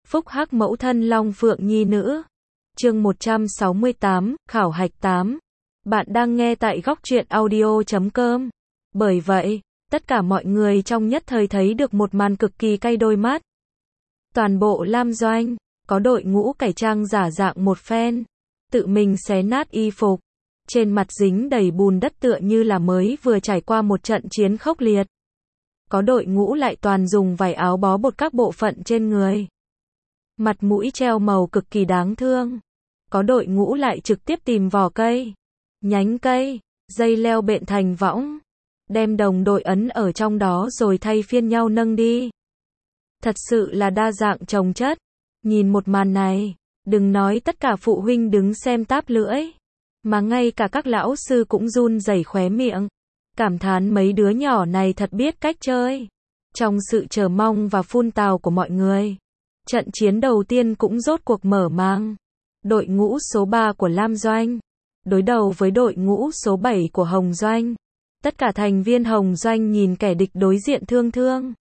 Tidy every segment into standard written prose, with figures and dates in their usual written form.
Phúc hắc mẫu thân Long Phượng Nhi nữ. Chương 168, khảo hạch 8. Bạn đang nghe tại góc truyện audio.com. Bởi vậy, tất cả mọi người trong nhất thời thấy được một màn cực kỳ cay đôi mắt. Toàn bộ Lam Doanh, có đội ngũ cải trang giả dạng một phen, tự mình xé nát y phục, trên mặt dính đầy bùn đất tựa như là mới vừa trải qua một trận chiến khốc liệt. Có đội ngũ lại toàn dùng vải áo bó bột các bộ phận trên người. Mặt mũi treo màu cực kỳ đáng thương. Có đội ngũ lại trực tiếp tìm vỏ cây, nhánh cây, dây leo bện thành võng, đem đồng đội ấn ở trong đó rồi thay phiên nhau nâng đi. Thật sự là đa dạng chồng chất. Nhìn một màn này, đừng nói tất cả phụ huynh đứng xem táp lưỡi, mà ngay cả các lão sư cũng run rẩy khóe miệng, cảm thán mấy đứa nhỏ này thật biết cách chơi. Trong sự chờ mong và phun tào của mọi người, trận chiến đầu tiên cũng rốt cuộc mở màn. Đội ngũ số 3 của Lam Doanh đối đầu với đội ngũ số 7 của Hồng Doanh. Tất cả thành viên Hồng Doanh nhìn kẻ địch đối diện thương thương,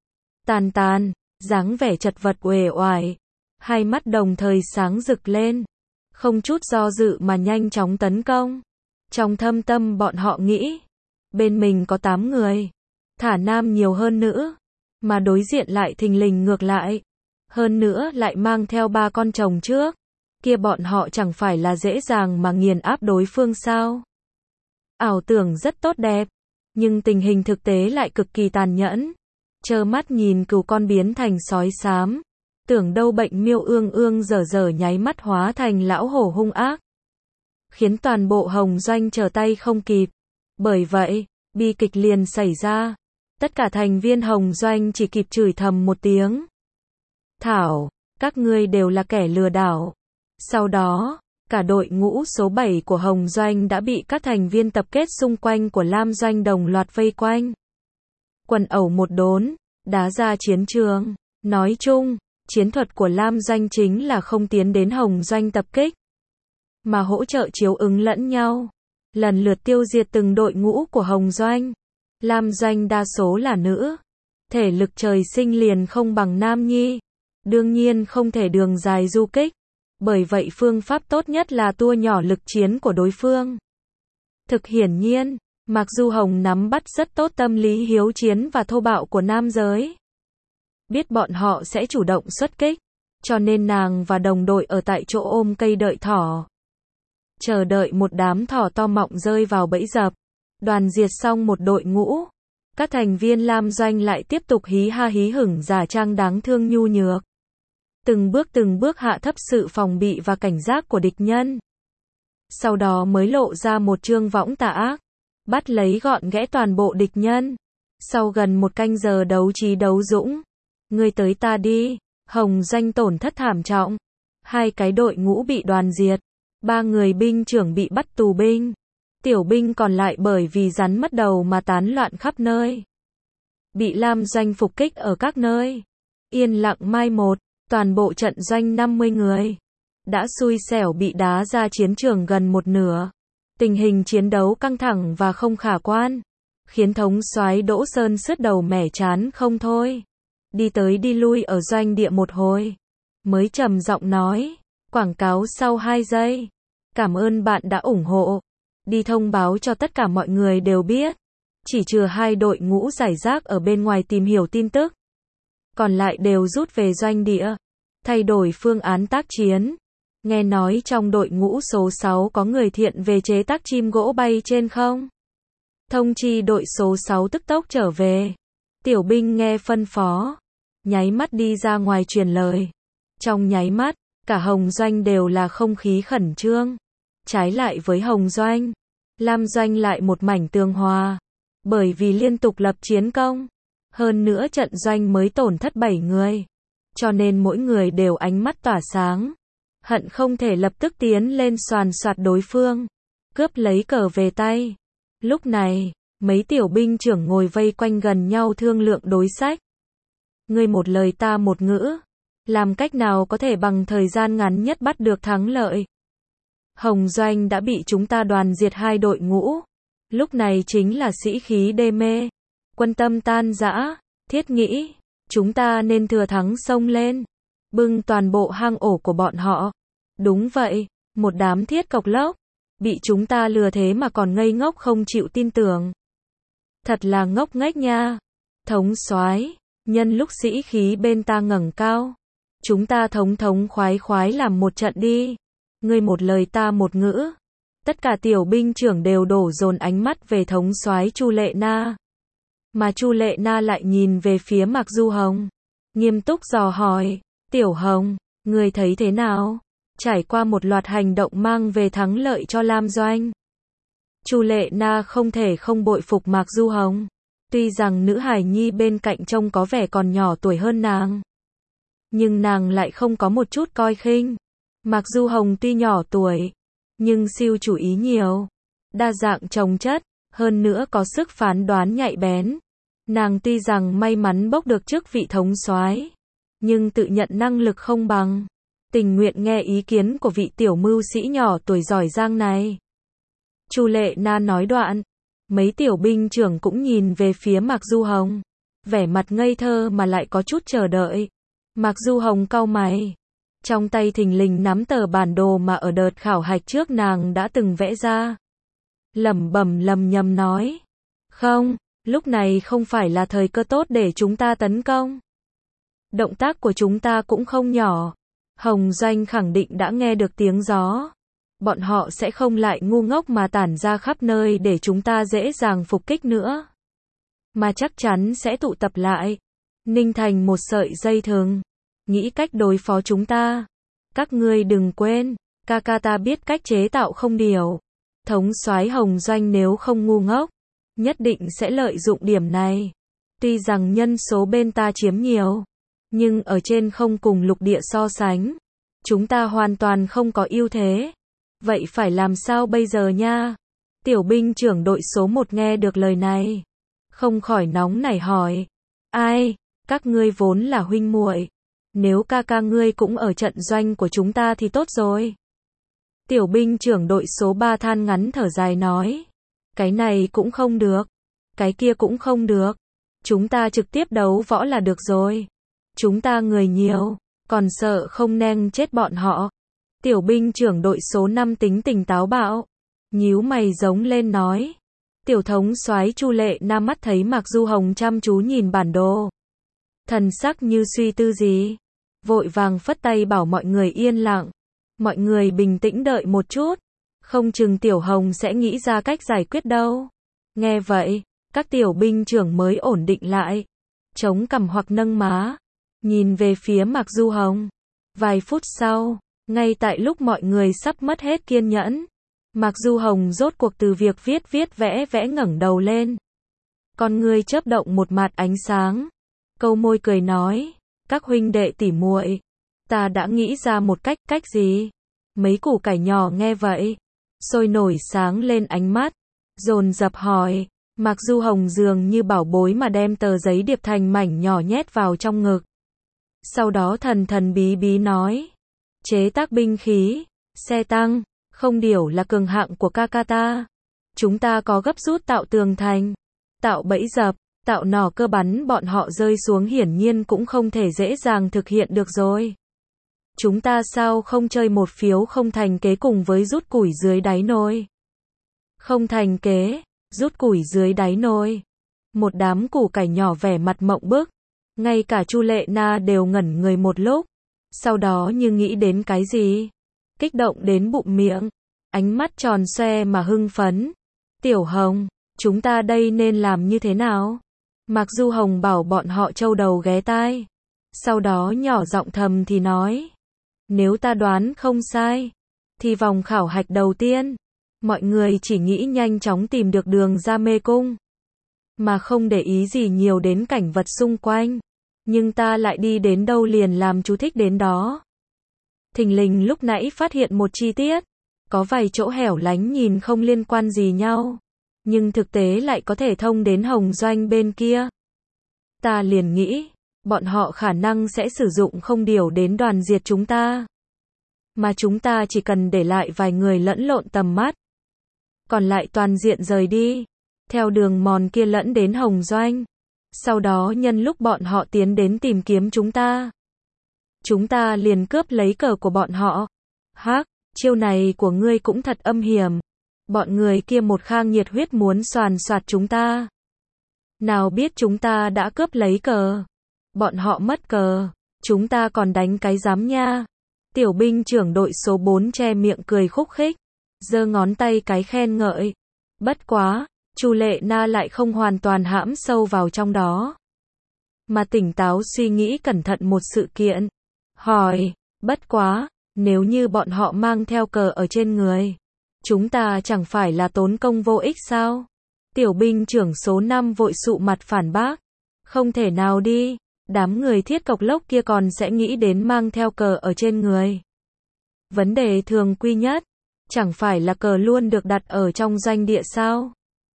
tàn, dáng vẻ chật vật uể oải, hai mắt đồng thời sáng rực lên, không chút do dự mà nhanh chóng tấn công. Trong thâm tâm bọn họ nghĩ, bên mình có 8 người, thả nam nhiều hơn nữ, mà đối diện lại thình lình ngược lại, hơn nữa lại mang theo 3 con chồng trước, kia bọn họ chẳng phải là dễ dàng mà nghiền áp đối phương sao? Ảo tưởng rất tốt đẹp, nhưng tình hình thực tế lại cực kỳ tàn nhẫn. Trơ mắt nhìn cừu con biến thành sói xám, tưởng đâu bệnh miêu ương ương dở nháy mắt hóa thành lão hổ hung ác, khiến toàn bộ Hồng Doanh trở tay không kịp. Bởi vậy, bi kịch liền xảy ra. Tất cả thành viên Hồng Doanh chỉ kịp chửi thầm một tiếng. Thảo, các ngươi đều là kẻ lừa đảo. Sau đó, cả đội ngũ số 7 của Hồng Doanh đã bị các thành viên tập kết xung quanh của Lam Doanh đồng loạt vây quanh. Quần ẩu một đốn, đá ra chiến trường. Nói chung, chiến thuật của Lam Doanh chính là không tiến đến Hồng Doanh tập kích, mà hỗ trợ chiếu ứng lẫn nhau, lần lượt tiêu diệt từng đội ngũ của Hồng Doanh. Lam Doanh đa số là nữ, thể lực trời sinh liền không bằng nam nhi, đương nhiên không thể đường dài du kích, bởi vậy phương pháp tốt nhất là tua nhỏ lực chiến của đối phương. Thực hiển nhiên, mặc dù Hồng nắm bắt rất tốt tâm lý hiếu chiến và thô bạo của nam giới, biết bọn họ sẽ chủ động xuất kích, cho nên nàng và đồng đội ở tại chỗ ôm cây đợi thỏ, chờ đợi một đám thỏ to mọng rơi vào bẫy dập. Đoàn diệt xong một đội ngũ, các thành viên Lam Doanh lại tiếp tục hí ha hí hửng giả trang đáng thương nhu nhược, từng bước hạ thấp sự phòng bị và cảnh giác của địch nhân. Sau đó mới lộ ra một chương võng tà ác, bắt lấy gọn ghẽ toàn bộ địch nhân. Sau gần một canh giờ đấu trí đấu dũng, ngươi tới ta đi, Hồng Doanh tổn thất thảm trọng. 2 cái đội ngũ bị đoàn diệt, 3 người binh trưởng bị bắt tù binh. Tiểu binh còn lại bởi vì rắn mất đầu mà tán loạn khắp nơi, bị Lam Doanh phục kích ở các nơi, yên lặng mai một. Toàn bộ trận doanh 50 người đã xui xẻo bị đá ra chiến trường gần một nửa. Tình hình chiến đấu căng thẳng và không khả quan, khiến thống soái Đỗ Sơn sứt đầu mẻ chán không thôi. Đi tới đi lui ở doanh địa một hồi, mới trầm giọng nói, quảng cáo sau 2 giây. Cảm ơn bạn đã ủng hộ. Đi thông báo cho tất cả mọi người đều biết. Chỉ trừ 2 đội ngũ rải rác ở bên ngoài tìm hiểu tin tức, còn lại đều rút về doanh địa, thay đổi phương án tác chiến. Nghe nói trong đội ngũ số 6 có người thiện về chế tác chim gỗ bay trên không. Thông chi đội số 6 tức tốc trở về. Tiểu binh nghe phân phó, nháy mắt đi ra ngoài truyền lời. Trong nháy mắt, cả Hồng Doanh đều là không khí khẩn trương. Trái lại với Hồng Doanh, Lam Doanh lại một mảnh tường hòa, bởi vì liên tục lập chiến công. Hơn nữa trận doanh mới tổn thất 7 người, cho nên mỗi người đều ánh mắt tỏa sáng, hận không thể lập tức tiến lên soàn soạt đối phương, cướp lấy cờ về tay. Lúc này, mấy tiểu binh trưởng ngồi vây quanh gần nhau thương lượng đối sách. Ngươi một lời ta một ngữ, làm cách nào có thể bằng thời gian ngắn nhất bắt được thắng lợi. Hồng Doanh đã bị chúng ta đoàn diệt 2 đội ngũ, lúc này chính là sĩ khí đê mê, quân tâm tan rã, thiết nghĩ, chúng ta nên thừa thắng xông lên, bưng toàn bộ hang ổ của bọn họ. Đúng vậy, một đám thiết cộc lốc, bị chúng ta lừa thế mà còn ngây ngốc không chịu tin tưởng. Thật là ngốc nghếch nha. Thống soái, nhân lúc sĩ khí bên ta ngẩng cao, chúng ta thống khoái khoái làm một trận đi. Ngươi một lời ta một ngữ. Tất cả tiểu binh trưởng đều đổ dồn ánh mắt về thống soái Chu Lệ Na. Mà Chu Lệ Na lại nhìn về phía Mạc Du Hồng, nghiêm túc dò hỏi, Tiểu Hồng, ngươi thấy thế nào? Trải qua một loạt hành động mang về thắng lợi cho Lam Doanh, Chu Lệ Na không thể không bội phục Mạc Du Hồng. Tuy rằng nữ hài nhi bên cạnh trông có vẻ còn nhỏ tuổi hơn nàng, nhưng nàng lại không có một chút coi khinh. Mạc Du Hồng tuy nhỏ tuổi, nhưng siêu chủ ý nhiều, đa dạng chồng chất, hơn nữa có sức phán đoán nhạy bén. Nàng tuy rằng may mắn bốc được chức vị thống soái, nhưng tự nhận năng lực không bằng, tình nguyện nghe ý kiến của vị tiểu mưu sĩ nhỏ tuổi giỏi giang này. Chu Lệ Na nói đoạn, mấy tiểu binh trưởng cũng nhìn về phía Mạc Du Hồng, vẻ mặt ngây thơ mà lại có chút chờ đợi. Mạc Du Hồng cau mày, trong tay thình lình nắm tờ bản đồ mà ở đợt khảo hạch trước nàng đã từng vẽ ra. Lẩm bẩm lầm nhầm nói, không, lúc này không phải là thời cơ tốt để chúng ta tấn công. Động tác của chúng ta cũng không nhỏ. Hồng Doanh khẳng định đã nghe được tiếng gió. Bọn họ sẽ không lại ngu ngốc mà tản ra khắp nơi để chúng ta dễ dàng phục kích nữa. Mà chắc chắn sẽ tụ tập lại, ninh thành một sợi dây thừng, nghĩ cách đối phó chúng ta. Các ngươi đừng quên, ca ca ta biết cách chế tạo không điều. Thống soái Hồng Doanh nếu không ngu ngốc, nhất định sẽ lợi dụng điểm này. Tuy rằng nhân số bên ta chiếm nhiều, nhưng ở trên không cùng lục địa so sánh, chúng ta hoàn toàn không có ưu thế. Vậy phải làm sao bây giờ nha? Tiểu binh trưởng đội số 1 nghe được lời này, không khỏi nóng nảy hỏi, ai, các ngươi vốn là huynh muội, nếu ca ca ngươi cũng ở trận doanh của chúng ta thì tốt rồi. Tiểu binh trưởng đội số 3 than ngắn thở dài nói, cái này cũng không được, cái kia cũng không được, chúng ta trực tiếp đấu võ là được rồi. Chúng ta người nhiều, còn sợ không neng chết bọn họ. Tiểu binh trưởng đội số 5 tính tình táo bạo, nhíu mày giống lên nói. Tiểu thống soái Chu Lệ Na mắt thấy Mạc Du Hồng chăm chú nhìn bản đồ, thần sắc như suy tư gì, vội vàng phất tay bảo mọi người yên lặng. Mọi người bình tĩnh đợi một chút, không chừng Tiểu Hồng sẽ nghĩ ra cách giải quyết đâu. Nghe vậy, các tiểu binh trưởng mới ổn định lại, chống cằm hoặc nâng má, nhìn về phía Mạc Du Hồng. Vài phút sau, ngay tại lúc mọi người sắp mất hết kiên nhẫn, Mạc Du Hồng rốt cuộc từ việc viết vẽ ngẩng đầu lên. Con ngươi chớp động một mạt ánh sáng, câu môi cười nói, các huynh đệ tỉ muội, ta đã nghĩ ra một cách gì? Mấy củ cải nhỏ nghe vậy, sôi nổi sáng lên ánh mắt, dồn dập hỏi. Mạc Du Hồng dường như bảo bối mà đem tờ giấy điệp thành mảnh nhỏ nhét vào trong ngực. Sau đó thần bí bí nói, chế tác binh khí, xe tăng, không điều là cường hạng của ca ca ta. Chúng ta có gấp rút tạo tường thành, tạo bẫy dập, tạo nỏ cơ bắn bọn họ rơi xuống hiển nhiên cũng không thể dễ dàng thực hiện được rồi. Chúng ta sao không chơi một phiếu không thành kế cùng với rút củi dưới đáy nồi? Không thành kế, rút củi dưới đáy nồi. Một đám củ cải nhỏ vẻ mặt mộng bức, ngay cả Chu Lệ Na đều ngẩn người một lúc, sau đó như nghĩ đến cái gì, kích động đến bụng miệng, ánh mắt tròn xoe mà hưng phấn. Tiểu Hồng, chúng ta đây nên làm như thế nào? Mạc Du Hồng bảo bọn họ châu đầu ghé tai, sau đó nhỏ giọng thầm thì nói, nếu ta đoán không sai, thì vòng khảo hạch đầu tiên, mọi người chỉ nghĩ nhanh chóng tìm được đường ra mê cung, mà không để ý gì nhiều đến cảnh vật xung quanh. Nhưng ta lại đi đến đâu liền làm chú thích đến đó. Thình lình lúc nãy phát hiện một chi tiết, có vài chỗ hẻo lánh nhìn không liên quan gì nhau, nhưng thực tế lại có thể thông đến Hồng Doanh bên kia. Ta liền nghĩ, bọn họ khả năng sẽ sử dụng không điều đến đoàn diệt chúng ta. Mà chúng ta chỉ cần để lại vài người lẫn lộn tầm mắt, còn lại toàn diện rời đi, theo đường mòn kia lẫn đến Hồng Doanh. Sau đó nhân lúc bọn họ tiến đến tìm kiếm chúng ta, chúng ta liền cướp lấy cờ của bọn họ. Hắc, chiêu này của ngươi cũng thật âm hiểm. Bọn người kia một khang nhiệt huyết muốn soàn soạt chúng ta. Nào biết chúng ta đã cướp lấy cờ. Bọn họ mất cờ, chúng ta còn đánh cái giám nha. Tiểu binh trưởng đội số 4 che miệng cười khúc khích, giơ ngón tay cái khen ngợi. Bất quá, Chu Lệ Na lại không hoàn toàn hãm sâu vào trong đó, mà tỉnh táo suy nghĩ cẩn thận một sự kiện. Hỏi, bất quá, nếu như bọn họ mang theo cờ ở trên người, chúng ta chẳng phải là tốn công vô ích sao? Tiểu binh trưởng số 5 vội sụ mặt phản bác. Không thể nào đi, đám người thiết cộc lốc kia còn sẽ nghĩ đến mang theo cờ ở trên người. Vấn đề thường quy nhất, chẳng phải là cờ luôn được đặt ở trong doanh địa sao?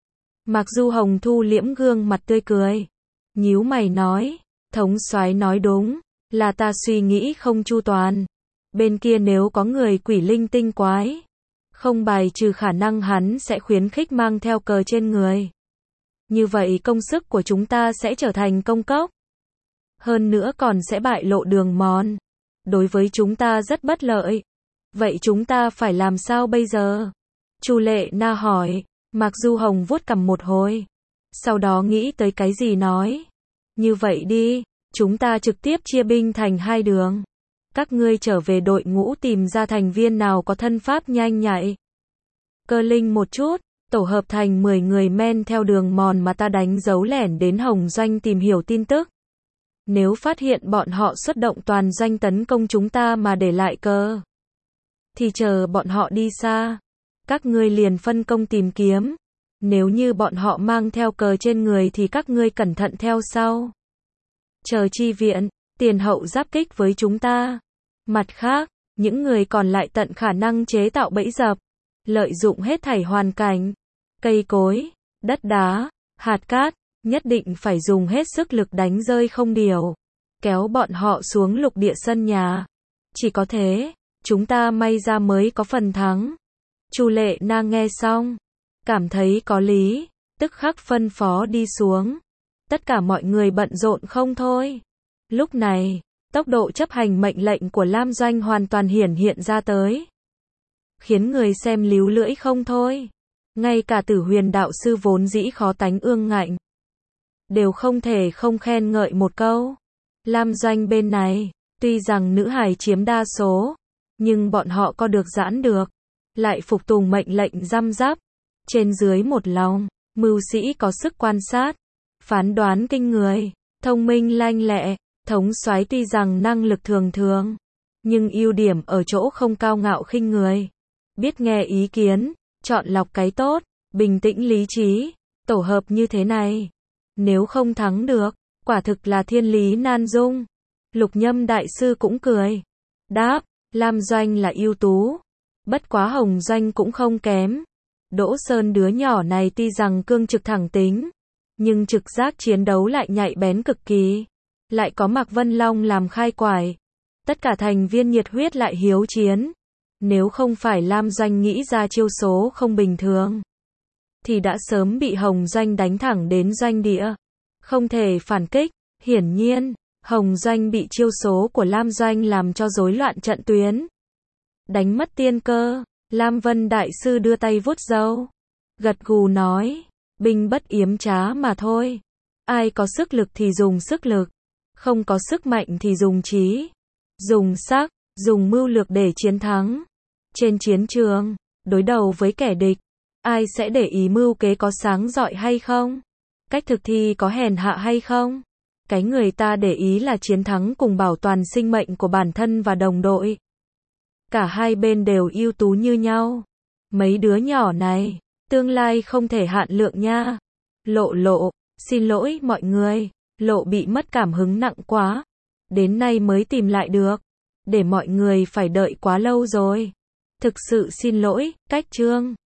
Mặc dù Hồng Thu liễm gương mặt tươi cười, nhíu mày nói, thống soái nói đúng, là ta suy nghĩ không chu toàn. Bên kia nếu có người quỷ linh tinh quái, không bài trừ khả năng hắn sẽ khuyến khích mang theo cờ trên người. Như vậy công sức của chúng ta sẽ trở thành công cốc. Hơn nữa còn sẽ bại lộ đường mòn. Đối với chúng ta rất bất lợi. Vậy chúng ta phải làm sao bây giờ? Chu Lệ Na hỏi. Mạc Du Hồng vuốt cằm một hồi, sau đó nghĩ tới cái gì nói. Như vậy đi, chúng ta trực tiếp chia binh thành hai đường. Các ngươi trở về đội ngũ tìm ra thành viên nào có thân pháp nhanh nhạy, cơ linh một chút, tổ hợp thành 10 người men theo đường mòn mà ta đánh dấu lẻn đến Hồng Doanh tìm hiểu tin tức. Nếu phát hiện bọn họ xuất động toàn doanh tấn công chúng ta mà để lại cờ, thì chờ bọn họ đi xa, các ngươi liền phân công tìm kiếm. Nếu như bọn họ mang theo cờ trên người thì các ngươi cẩn thận theo sau. Chờ chi viện, tiền hậu giáp kích với chúng ta. Mặt khác, những người còn lại tận khả năng chế tạo bẫy dập, lợi dụng hết thảy hoàn cảnh, cây cối, đất đá, hạt cát, nhất định phải dùng hết sức lực đánh rơi không điều, kéo bọn họ xuống lục địa sân nhà. Chỉ có thế, chúng ta may ra mới có phần thắng. Chu Lệ Na nghe xong, cảm thấy có lý, tức khắc phân phó đi xuống. Tất cả mọi người bận rộn không thôi. Lúc này, tốc độ chấp hành mệnh lệnh của Lam Doanh hoàn toàn hiển hiện ra tới, khiến người xem líu lưỡi không thôi. Ngay cả Tử Huyền đạo sư vốn dĩ khó tánh ương ngạnh, đều không thể không khen ngợi một câu. Lam Doanh bên này, tuy rằng nữ hài chiếm đa số, nhưng bọn họ có được giãn được, lại phục tùng mệnh lệnh răm rắp, trên dưới một lòng, mưu sĩ có sức quan sát, phán đoán kinh người, thông minh lanh lẹ. Thống soái tuy rằng năng lực thường thường, nhưng ưu điểm ở chỗ không cao ngạo khinh người, biết nghe ý kiến, chọn lọc cái tốt, bình tĩnh lý trí, tổ hợp như thế này, nếu không thắng được, quả thực là thiên lý nan dung. Lục Nhâm đại sư cũng cười, đáp, Lam Doanh là ưu tú, bất quá Hồng Doanh cũng không kém. Đỗ Sơn đứa nhỏ này tuy rằng cương trực thẳng tính, nhưng trực giác chiến đấu lại nhạy bén cực kỳ. Lại có Mạc Vân Long làm khai quải. Tất cả thành viên nhiệt huyết lại hiếu chiến. Nếu không phải Lam Doanh nghĩ ra chiêu số không bình thường, thì đã sớm bị Hồng Doanh đánh thẳng đến doanh địa. Không thể phản kích. Hiển nhiên, Hồng Doanh bị chiêu số của Lam Doanh làm cho rối loạn trận tuyến. Đánh mất tiên cơ. Lam Vân đại sư đưa tay vuốt râu, gật gù nói, binh bất yếm trá mà thôi. Ai có sức lực thì dùng sức lực, không có sức mạnh thì dùng trí, dùng sắc, dùng mưu lược để chiến thắng. Trên chiến trường, đối đầu với kẻ địch, ai sẽ để ý mưu kế có sáng rọi hay không? Cách thực thi có hèn hạ hay không? Cái người ta để ý là chiến thắng cùng bảo toàn sinh mệnh của bản thân và đồng đội. Cả hai bên đều ưu tú như nhau. Mấy đứa nhỏ này, tương lai không thể hạn lượng nha. Lộ, xin lỗi mọi người. Lộ bị mất cảm hứng nặng quá, đến nay mới tìm lại được, để mọi người phải đợi quá lâu rồi. Thực sự xin lỗi, cách chương.